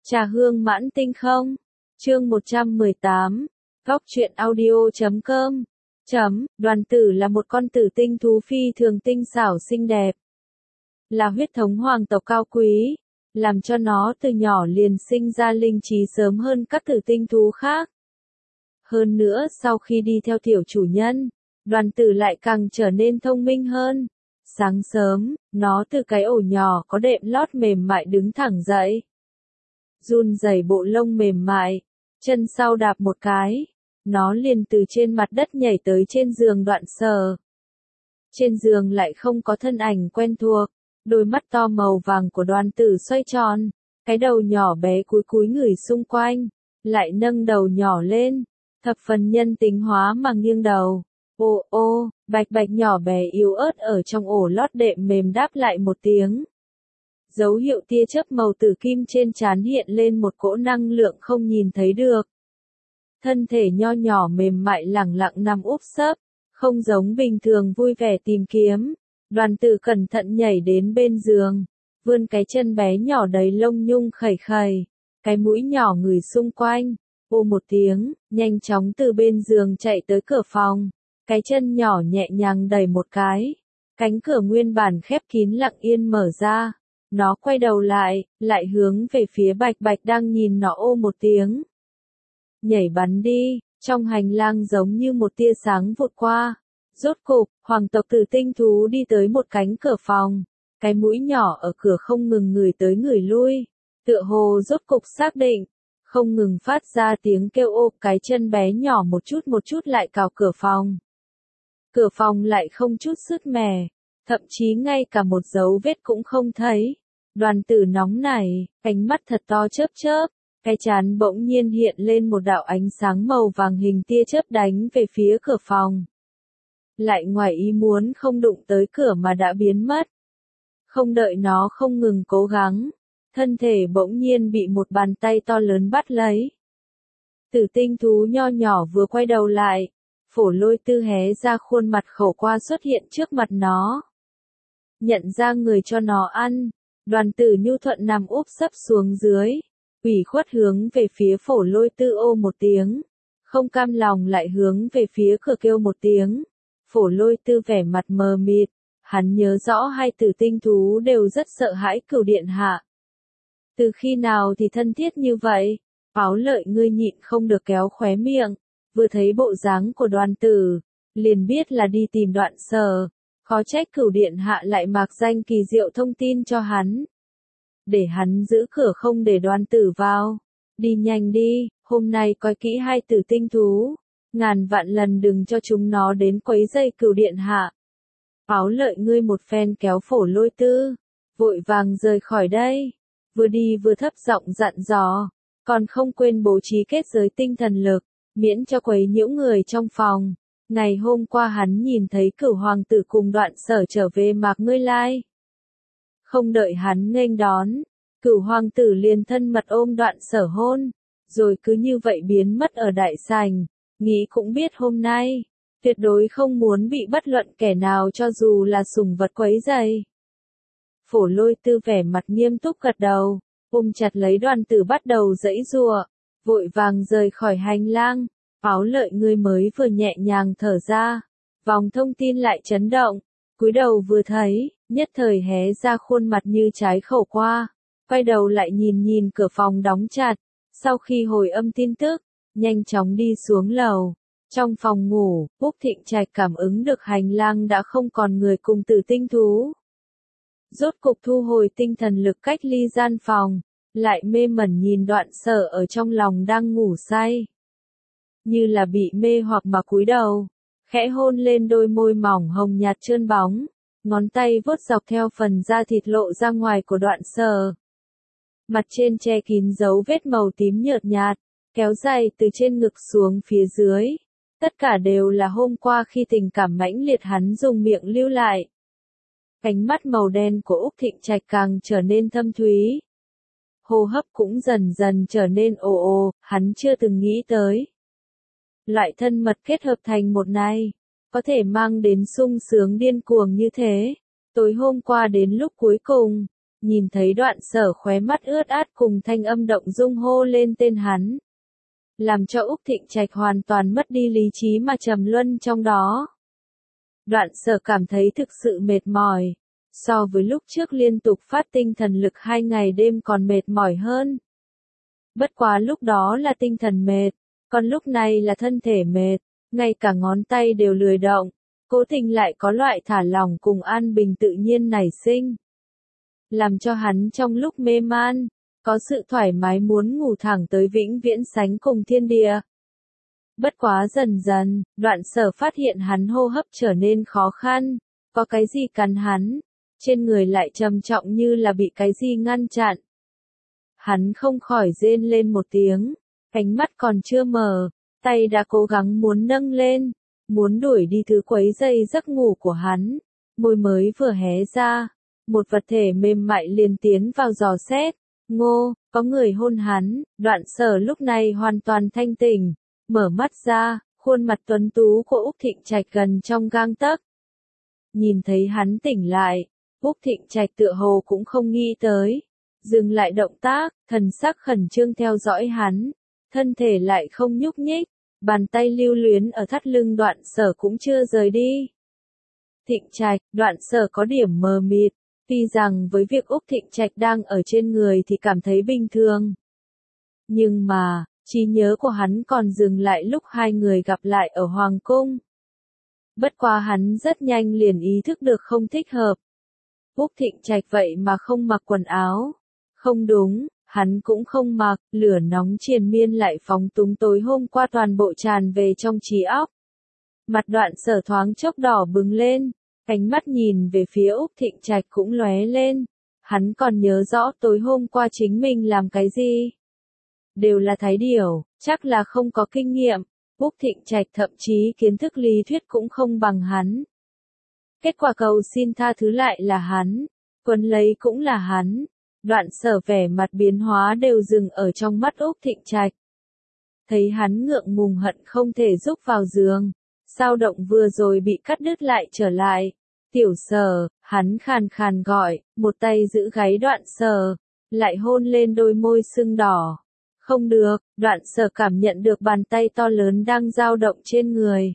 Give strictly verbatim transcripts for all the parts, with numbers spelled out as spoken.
Trà hương mãn tinh không? Chương một trăm mười tám. Góc truyện audio chấm com. Chấm, Đoàn Tử là một con tử tinh thú phi thường tinh xảo xinh đẹp. Là huyết thống hoàng tộc cao quý, làm cho nó từ nhỏ liền sinh ra linh trí sớm hơn các tử tinh thú khác. Hơn nữa sau khi đi theo tiểu chủ nhân, Đoàn Tử lại càng trở nên thông minh hơn. Sáng sớm, nó từ cái ổ nhỏ có đệm lót mềm mại đứng thẳng dậy. Run rẩy bộ lông mềm mại, chân sau đạp một cái, nó liền từ trên mặt đất nhảy tới trên giường Đoạn Sở. Trên giường lại không có thân ảnh quen thuộc, đôi mắt to màu vàng của Đoàn Tử xoay tròn, cái đầu nhỏ bé cúi cúi người xung quanh, lại nâng đầu nhỏ lên, thập phần nhân tính hóa mà nghiêng đầu. Ô ô, bạch bạch nhỏ bé yếu ớt ở trong ổ lót đệm mềm đáp lại một tiếng. Dấu hiệu tia chớp màu tử kim trên trán hiện lên một cỗ năng lượng không nhìn thấy được. Thân thể nho nhỏ mềm mại lẳng lặng nằm úp sấp, không giống bình thường vui vẻ tìm kiếm. Đoàn Tử cẩn thận nhảy đến bên giường, vươn cái chân bé nhỏ đầy lông nhung khẩy khẩy, cái mũi nhỏ ngửi xung quanh, ô một tiếng, nhanh chóng từ bên giường chạy tới cửa phòng, cái chân nhỏ nhẹ nhàng đẩy một cái, cánh cửa nguyên bản khép kín lặng yên mở ra. Nó quay đầu lại, lại hướng về phía bạch bạch đang nhìn nó ô một tiếng. Nhảy bắn đi, trong hành lang giống như một tia sáng vụt qua. Rốt cục, hoàng tộc tử tinh thú đi tới một cánh cửa phòng. Cái mũi nhỏ ở cửa không ngừng ngửi tới ngửi lui. Tựa hồ rốt cục xác định, không ngừng phát ra tiếng kêu ô, cái chân bé nhỏ một chút một chút lại cào cửa phòng. Cửa phòng lại không chút sứt mẻ, thậm chí ngay cả một dấu vết cũng không thấy. Đoàn Tử nóng nảy, ánh mắt thật to chớp chớp, cái trán bỗng nhiên hiện lên một đạo ánh sáng màu vàng hình tia chớp đánh về phía cửa phòng. Lại ngoài ý muốn không đụng tới cửa mà đã biến mất. Không đợi nó không ngừng cố gắng, thân thể bỗng nhiên bị một bàn tay to lớn bắt lấy. Tử tinh thú nho nhỏ vừa quay đầu lại, Phổ Lôi Tư hé ra khuôn mặt khổ qua xuất hiện trước mặt nó. Nhận ra người cho nó ăn. Đoàn Tử nhu thuận nằm úp sấp xuống dưới, ủy khuất hướng về phía Phổ Lôi Tư ô một tiếng, không cam lòng lại hướng về phía cửa kêu một tiếng. Phổ Lôi Tư vẻ mặt mờ mịt, hắn nhớ rõ hai tử tinh thú đều rất sợ hãi Cửu Điện Hạ. Từ khi nào thì thân thiết như vậy? Áo Lợi ngươi nhịn không được kéo khóe miệng, vừa thấy bộ dáng của Đoàn Tử, liền biết là đi tìm Đoạn Sở. Khó trách Cửu Điện Hạ lại mạc danh kỳ diệu thông tin cho hắn. Để hắn giữ cửa không để Đoàn Tử vào. Đi nhanh đi, hôm nay coi kỹ hai tử tinh thú. Ngàn vạn lần đừng cho chúng nó đến quấy rầy Cửu Điện Hạ. Áo Lợi ngươi một phen kéo Phổ Lôi Tư, vội vàng rời khỏi đây. Vừa đi vừa thấp giọng dặn dò, còn không quên bố trí kết giới tinh thần lực, miễn cho quấy nhiễu người trong phòng. Ngày hôm qua hắn nhìn thấy Cửu hoàng tử cùng Đoạn Sở trở về Mạc Ngươi Lai. Không đợi hắn nghênh đón, Cửu hoàng tử liền thân mật ôm Đoạn Sở hôn, rồi cứ như vậy biến mất ở đại sảnh, nghĩ cũng biết hôm nay, tuyệt đối không muốn bị bất luận kẻ nào cho dù là sủng vật quấy rầy. Phổ Lôi Tư vẻ mặt nghiêm túc gật đầu, ôm chặt lấy Đoàn Tử bắt đầu giãy giụa, vội vàng rời khỏi hành lang. Áo Lợi ngươi mới vừa nhẹ nhàng thở ra, vòng thông tin lại chấn động, cúi đầu vừa thấy, nhất thời hé ra khuôn mặt như trái khẩu qua, quay đầu lại nhìn nhìn cửa phòng đóng chặt, sau khi hồi âm tin tức, nhanh chóng đi xuống lầu. Trong phòng ngủ, Úc Thịnh Trạch cảm ứng được hành lang đã không còn người cùng tử tinh thú. Rốt cục thu hồi tinh thần lực cách ly gian phòng, lại mê mẩn nhìn Đoạn Sở ở trong lòng đang ngủ say. Như là bị mê hoặc mà cúi đầu, khẽ hôn lên đôi môi mỏng hồng nhạt trơn bóng, ngón tay vuốt dọc theo phần da thịt lộ ra ngoài của Đoạn Sở. Mặt trên che kín dấu vết màu tím nhợt nhạt, kéo dài từ trên ngực xuống phía dưới, tất cả đều là hôm qua khi tình cảm mãnh liệt hắn dùng miệng lưu lại. Cánh mắt màu đen của Úc Thịnh Trạch càng trở nên thâm thúy. Hô hấp cũng dần dần trở nên ồ ồ, hắn chưa từng nghĩ tới. Loại thân mật kết hợp thành một này, có thể mang đến sung sướng điên cuồng như thế. Tối hôm qua đến lúc cuối cùng, Nhìn thấy Đoạn Sở khóe mắt ướt át cùng thanh âm động dung hô lên tên hắn. Làm cho Úc Thịnh Trạch hoàn toàn mất đi lý trí mà trầm luân trong đó. Đoạn Sở cảm thấy thực sự mệt mỏi. So với lúc trước liên tục phát tinh thần lực hai ngày đêm còn mệt mỏi hơn. Bất quá lúc đó là tinh thần mệt, còn lúc này là thân thể mệt, ngay cả ngón tay đều lười động, cố tình lại có loại thả lỏng cùng an bình tự nhiên nảy sinh. Làm cho hắn trong lúc mê man, có sự thoải mái muốn ngủ thẳng tới vĩnh viễn sánh cùng thiên địa. Bất quá dần dần, Đoạn Sở phát hiện hắn hô hấp trở nên khó khăn, có cái gì cắn hắn, trên người lại trầm trọng như là bị cái gì ngăn chặn. Hắn không khỏi rên lên một tiếng, ánh mắt còn chưa mở, tay đã cố gắng muốn nâng lên, muốn đuổi đi thứ quấy rầy giấc ngủ của hắn, môi mới vừa hé ra, một vật thể mềm mại liền tiến vào dò xét, ngô, có người hôn hắn, Đoạn Sở lúc này hoàn toàn thanh tỉnh, mở mắt ra, khuôn mặt tuấn tú của Úc Thịnh Trạch gần trong gang tấc. Nhìn thấy hắn tỉnh lại, Úc Thịnh Trạch tựa hồ cũng không nghĩ tới, dừng lại động tác, thần sắc khẩn trương theo dõi hắn, thân thể lại không nhúc nhích, bàn tay lưu luyến ở thắt lưng Đoạn Sở cũng chưa rời đi. Thịnh Trạch, Đoạn Sở có điểm mờ mịt, tuy rằng với việc Úc Thịnh Trạch đang ở trên người thì cảm thấy bình thường. Nhưng mà, trí nhớ của hắn còn dừng lại lúc hai người gặp lại ở Hoàng Cung. Bất quá hắn rất nhanh liền ý thức được không thích hợp. Úc Thịnh Trạch vậy mà không mặc quần áo. Không đúng, hắn cũng không mặc, lửa nóng triền miên lại phóng túng tối hôm qua toàn bộ tràn về trong trí óc. Mặt Đoạn Sở thoáng chốc đỏ bừng lên, ánh mắt nhìn về phía Úc Thịnh Trạch cũng lóe lên. Hắn còn nhớ rõ tối hôm qua chính mình làm cái gì. Đều là thái điểu, chắc là không có kinh nghiệm. Úc Thịnh Trạch thậm chí kiến thức lý thuyết cũng không bằng hắn. Kết quả cầu xin tha thứ lại là hắn, quấn lấy cũng là hắn. Đoạn Sở vẻ mặt biến hóa đều dừng ở trong mắt Úc Thịnh Trạch. Thấy hắn ngượng ngùng hận không thể rúc vào giường, sao động vừa rồi bị cắt đứt lại trở lại. Tiểu Sở, hắn khàn khàn gọi, một tay giữ gáy Đoạn Sở, lại hôn lên đôi môi sưng đỏ. Không được, Đoạn Sở cảm nhận được bàn tay to lớn đang dao động trên người.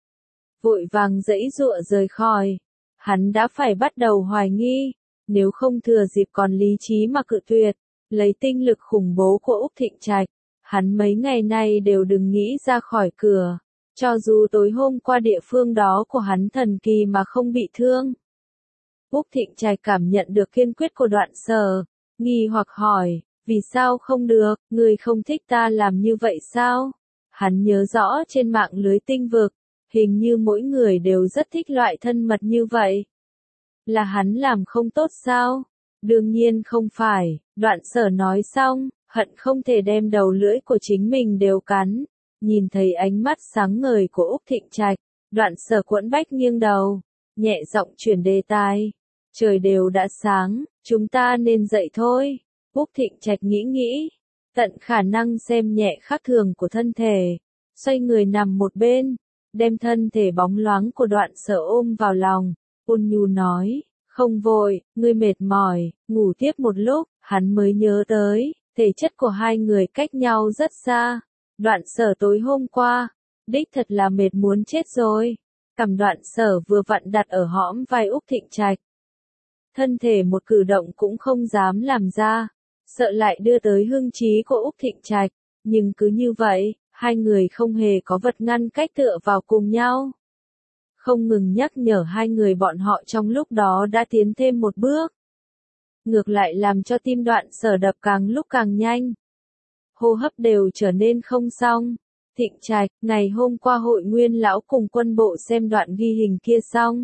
Vội vàng giãy giụa rời khỏi. Hắn đã phải bắt đầu hoài nghi, nếu không thừa dịp còn lý trí mà cự tuyệt, lấy tinh lực khủng bố của Úc Thịnh Trạch, hắn mấy ngày nay đều đừng nghĩ ra khỏi cửa, cho dù tối hôm qua địa phương đó của hắn thần kỳ mà không bị thương. Úc Thịnh Trạch cảm nhận được kiên quyết của Đoạn Sở, nghi hoặc hỏi, vì sao không được, người không thích ta làm như vậy sao? Hắn nhớ rõ trên mạng lưới tinh vực, hình như mỗi người đều rất thích loại thân mật như vậy. Là hắn làm không tốt sao? Đương nhiên không phải, Đoạn Sở nói xong, hận không thể đem đầu lưỡi của chính mình đều cắn. Nhìn thấy ánh mắt sáng ngời của Úc Thịnh Trạch, Đoạn Sở quẫn bách nghiêng đầu, nhẹ giọng chuyển đề tài. Trời đều đã sáng, chúng ta nên dậy thôi. Úc Thịnh Trạch nghĩ nghĩ, tận khả năng xem nhẹ khác thường của thân thể, xoay người nằm một bên, đem thân thể bóng loáng của Đoạn Sở ôm vào lòng, ôn nhu nói, không vội, ngươi mệt mỏi, ngủ tiếp một lúc. Hắn mới nhớ tới, thể chất của hai người cách nhau rất xa. Đoạn Sở tối hôm qua, đích thật là mệt muốn chết rồi. Cằm Đoạn Sở vừa vặn đặt ở hõm vai Úc Thịnh Trạch. Thân thể một cử động cũng không dám làm ra, sợ lại đưa tới hưng trí của Úc Thịnh Trạch. Nhưng cứ như vậy, hai người không hề có vật ngăn cách tựa vào cùng nhau. Không ngừng nhắc nhở hai người bọn họ trong lúc đó đã tiến thêm một bước. Ngược lại làm cho tim Đoạn Sở đập càng lúc càng nhanh. Hô hấp đều trở nên không xong. Thịnh Trạch, ngày hôm qua hội nguyên lão cùng quân bộ xem đoạn ghi hình kia xong.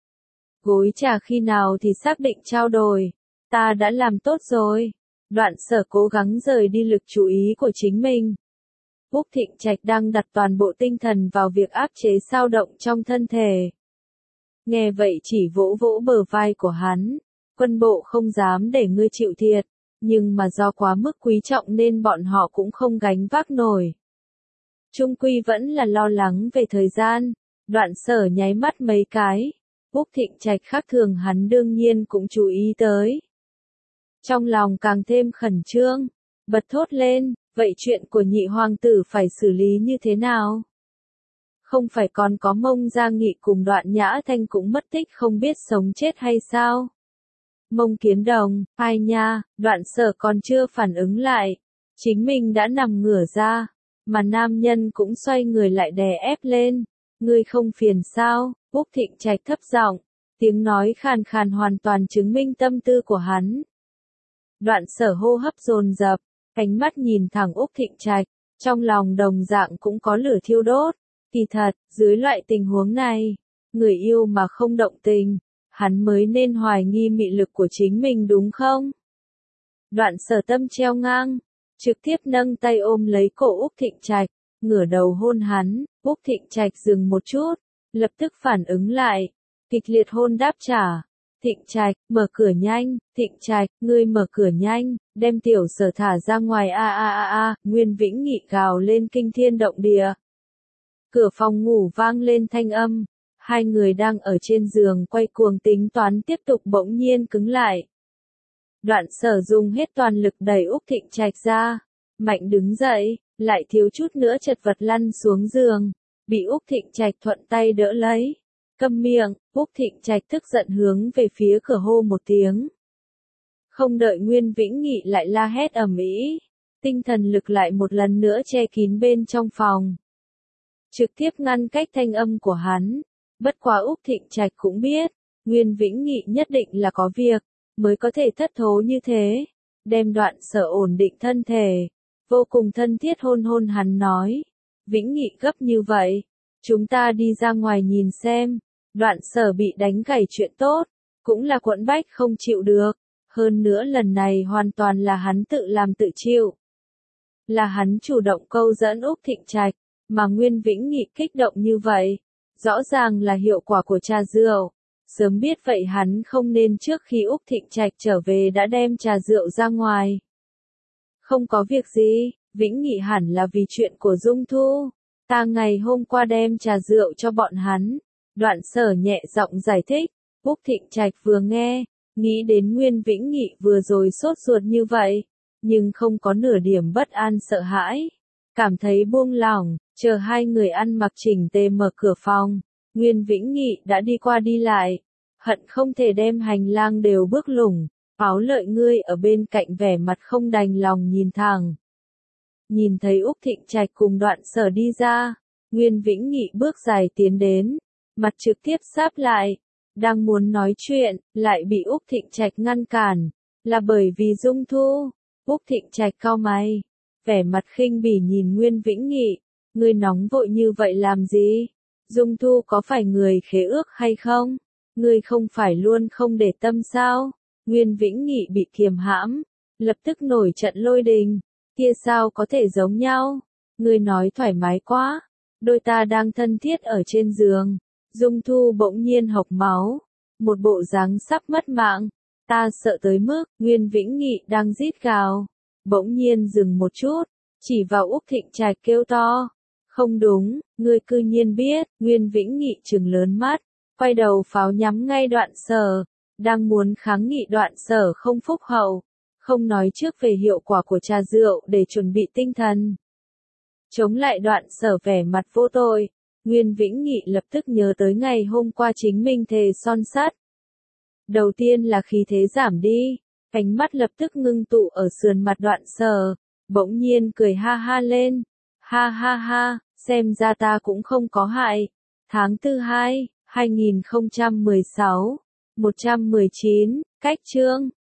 Gối trà khi nào thì xác định trao đổi. Ta đã làm tốt rồi. Đoạn Sở cố gắng rời đi lực chú ý của chính mình. Úc Thịnh Trạch đang đặt toàn bộ tinh thần vào việc áp chế dao động trong thân thể. Nghe vậy chỉ vỗ vỗ bờ vai của hắn. Quân bộ không dám để ngươi chịu thiệt, nhưng mà do quá mức quý trọng nên bọn họ cũng không gánh vác nổi. Trung quy vẫn là lo lắng về thời gian. Đoạn Sở nháy mắt mấy cái. Úc Thịnh Trạch khác thường hắn đương nhiên cũng chú ý tới. Trong lòng càng thêm khẩn trương, bật thốt lên, vậy chuyện của nhị hoàng tử phải xử lý như thế nào? Không phải còn có Mông Gia Nghị cùng Đoạn Nhã Thanh cũng mất tích không biết sống chết hay sao? Mông Kiếm Đồng, ai nha, Đoạn Sở còn chưa phản ứng lại, chính mình đã nằm ngửa ra, mà nam nhân cũng xoay người lại đè ép lên, ngươi không phiền sao? Úc Thịnh Trạch thấp giọng, tiếng nói khàn khàn hoàn toàn chứng minh tâm tư của hắn. Đoạn Sở hô hấp dồn dập, ánh mắt nhìn thẳng Úc Thịnh Trạch, trong lòng đồng dạng cũng có lửa thiêu đốt. Kỳ thật, dưới loại tình huống này, người yêu mà không động tình, hắn mới nên hoài nghi mị lực của chính mình đúng không? Đoạn Sở tâm treo ngang, trực tiếp nâng tay ôm lấy cổ Úc Thịnh Trạch, ngửa đầu hôn hắn. Úc Thịnh Trạch dừng một chút, lập tức phản ứng lại, kịch liệt hôn đáp trả. Thịnh Trạch, mở cửa nhanh, Thịnh Trạch, ngươi mở cửa nhanh, đem tiểu Sở thả ra ngoài a a a a, Nguyên Vĩnh Nghị gào lên kinh thiên động địa. Cửa phòng ngủ vang lên thanh âm, hai người đang ở trên giường quay cuồng tính toán tiếp tục bỗng nhiên cứng lại. Đoạn Sở dùng hết toàn lực đẩy Úc Thịnh Trạch ra, mạnh đứng dậy, lại thiếu chút nữa chật vật lăn xuống giường, bị Úc Thịnh Trạch thuận tay đỡ lấy. Câm miệng, Úc Thịnh Trạch tức giận hướng về phía cửa hô một tiếng. Không đợi Nguyên Vĩnh Nghị lại la hét ầm ĩ, tinh thần lực lại một lần nữa che kín bên trong phòng, trực tiếp ngăn cách thanh âm của hắn. Bất quá Úc Thịnh Trạch cũng biết, Nguyên Vĩnh Nghị nhất định là có việc, mới có thể thất thố như thế. Đem Đoạn Sở ổn định thân thể, vô cùng thân thiết hôn hôn hắn nói. Vĩnh Nghị gấp như vậy, chúng ta đi ra ngoài nhìn xem. Đoạn Sở bị đánh gãy chuyện tốt, cũng là quẫn bách không chịu được. Hơn nữa lần này hoàn toàn là hắn tự làm tự chịu. Là hắn chủ động câu dẫn Úc Thịnh Trạch, mà Nguyên Vĩnh Nghị kích động như vậy. Rõ ràng là hiệu quả của trà rượu. Sớm biết vậy hắn không nên trước khi Úc Thịnh Trạch trở về đã đem trà rượu ra ngoài. Không có việc gì, Vĩnh Nghị hẳn là vì chuyện của Dung Thu. Ta ngày hôm qua đem trà rượu cho bọn hắn. Đoạn Sở nhẹ giọng giải thích. Úc Thịnh Trạch vừa nghe, nghĩ đến Nguyên Vĩnh Nghị vừa rồi sốt ruột như vậy, nhưng không có nửa điểm bất an sợ hãi. Cảm thấy buông lỏng, chờ hai người ăn mặc chỉnh tề mở cửa phòng, Nguyên Vĩnh Nghị đã đi qua đi lại, hận không thể đem hành lang đều bước lủng. Áo Lợi ngươi ở bên cạnh vẻ mặt không đành lòng nhìn thẳng. Nhìn thấy Úc Thịnh Trạch cùng Đoạn Sở đi ra, Nguyên Vĩnh Nghị bước dài tiến đến, mặt trực tiếp sáp lại, đang muốn nói chuyện, lại bị Úc Thịnh Trạch ngăn cản, là bởi vì Dung Thu. Úc Thịnh Trạch cau mày, vẻ mặt khinh bỉ nhìn Nguyên Vĩnh Nghị, ngươi nóng vội như vậy làm gì? Dung Thu có phải người khế ước hay không? Ngươi không phải luôn không để tâm sao? Nguyên Vĩnh Nghị bị kiềm hãm, lập tức nổi trận lôi đình, kia sao có thể giống nhau? Ngươi nói thoải mái quá, đôi ta đang thân thiết ở trên giường. Dung Thu bỗng nhiên hộc máu, một bộ dáng sắp mất mạng, ta sợ tới mức, Nguyên Vĩnh Nghị đang rít gào, bỗng nhiên dừng một chút, chỉ vào Úc Thịnh Trạch kêu to, không đúng, ngươi cư nhiên biết. Nguyên Vĩnh Nghị trừng lớn mắt, quay đầu pháo nhắm ngay Đoạn Sở, đang muốn kháng nghị Đoạn Sở không phúc hậu, không nói trước về hiệu quả của trà rượu để chuẩn bị tinh thần. Chống lại Đoạn Sở vẻ mặt vô tội. Nguyên Vĩnh Nghị lập tức nhớ tới ngày hôm qua chính mình thề son sắt. Đầu tiên là khí thế giảm đi, ánh mắt lập tức ngưng tụ ở sườn mặt Đoạn Sở, bỗng nhiên cười ha ha lên. Ha ha ha, xem ra ta cũng không có hại. Tháng tư hai, hai nghìn không trăm mười sáu, một trăm mười chín, cách chương.